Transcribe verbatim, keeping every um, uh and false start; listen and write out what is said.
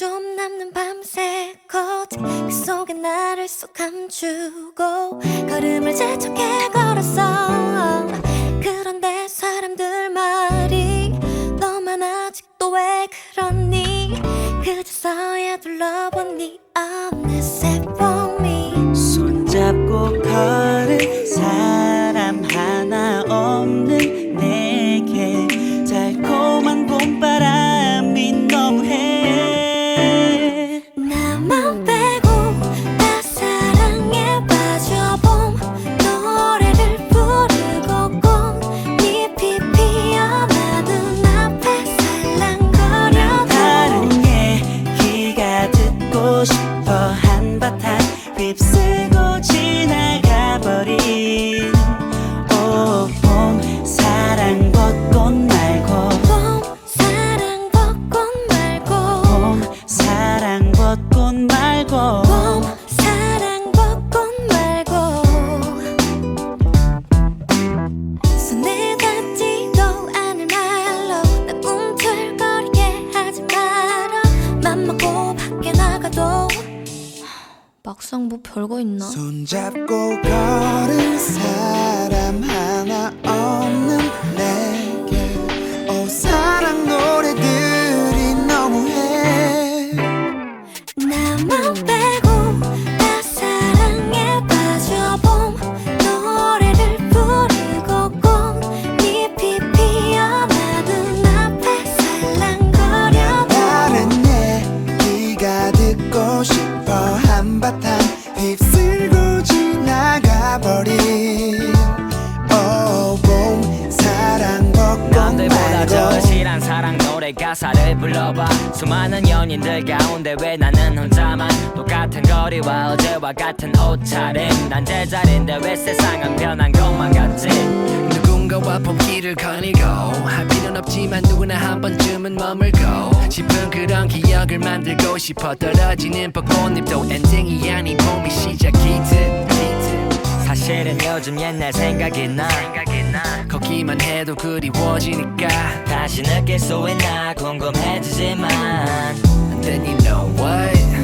좀 남는 밤새 거짓 그 속에 나를 쏙 감추고 걸음을 재촉해 걸었어. 그런데 사람들 말이 너만 아직도 왜 그러니 그저서야 둘러본 네 어느새 봄이 손잡고 걸은 사람 하나 없는 내게 달콤한 봄바람이 너무해. 나만 빼고 다 사랑에 빠져봄 노래를 부르고 꽃잎이 피어나 눈앞에 살랑거려도 다른 얘기가 듣고 싶어. 한바탕 휩쓸고 지나가버린 오 봄 사랑 벚꽃 말고 봄 사랑 벚꽃 말고 봄 사랑 벚꽃 말고 봄 사랑 벚꽃 말고 손에 닿지도 않을 말로 나 꿈틀거리게 하지 마라. 맘 먹고 밖에 나가도 막상 뭐 별거 있나? 손잡고 걸은 사람 하나 없는 내게 오 사랑 노래들이 너무해. 나만 빼고 다 사랑에 빠져봄 노래를 부르고 꽃잎이 피어나 눈앞에 살랑거려도 다른 얘기가 듣고 싶어. 한바탕 휩쓸고 지나가버린 오 봄 사랑 벚꽃 남들보다 더 말고 실한 사랑 노래 가사를 불러봐. 수많은 연인들 가운데 왜 나는 혼자만 똑같은 거리와 어제와 같은 옷차림. 난 제자리인데 왜 세상은 변한 것만 같지. 누군가와 봄길을 거닐고 할 필요는 없지만 누구나 한 번쯤은 머물고 싶은 그런 기억을 만들고 싶어. 떨어지는 벚꽃잎도 엔딩이 아닌 봄이 시작이듯. 사실은 요즘 옛날 생각이 나. 걷기만 해도 그리워지니까 다시 느낄 수 있나 궁금해지지만 And then you know what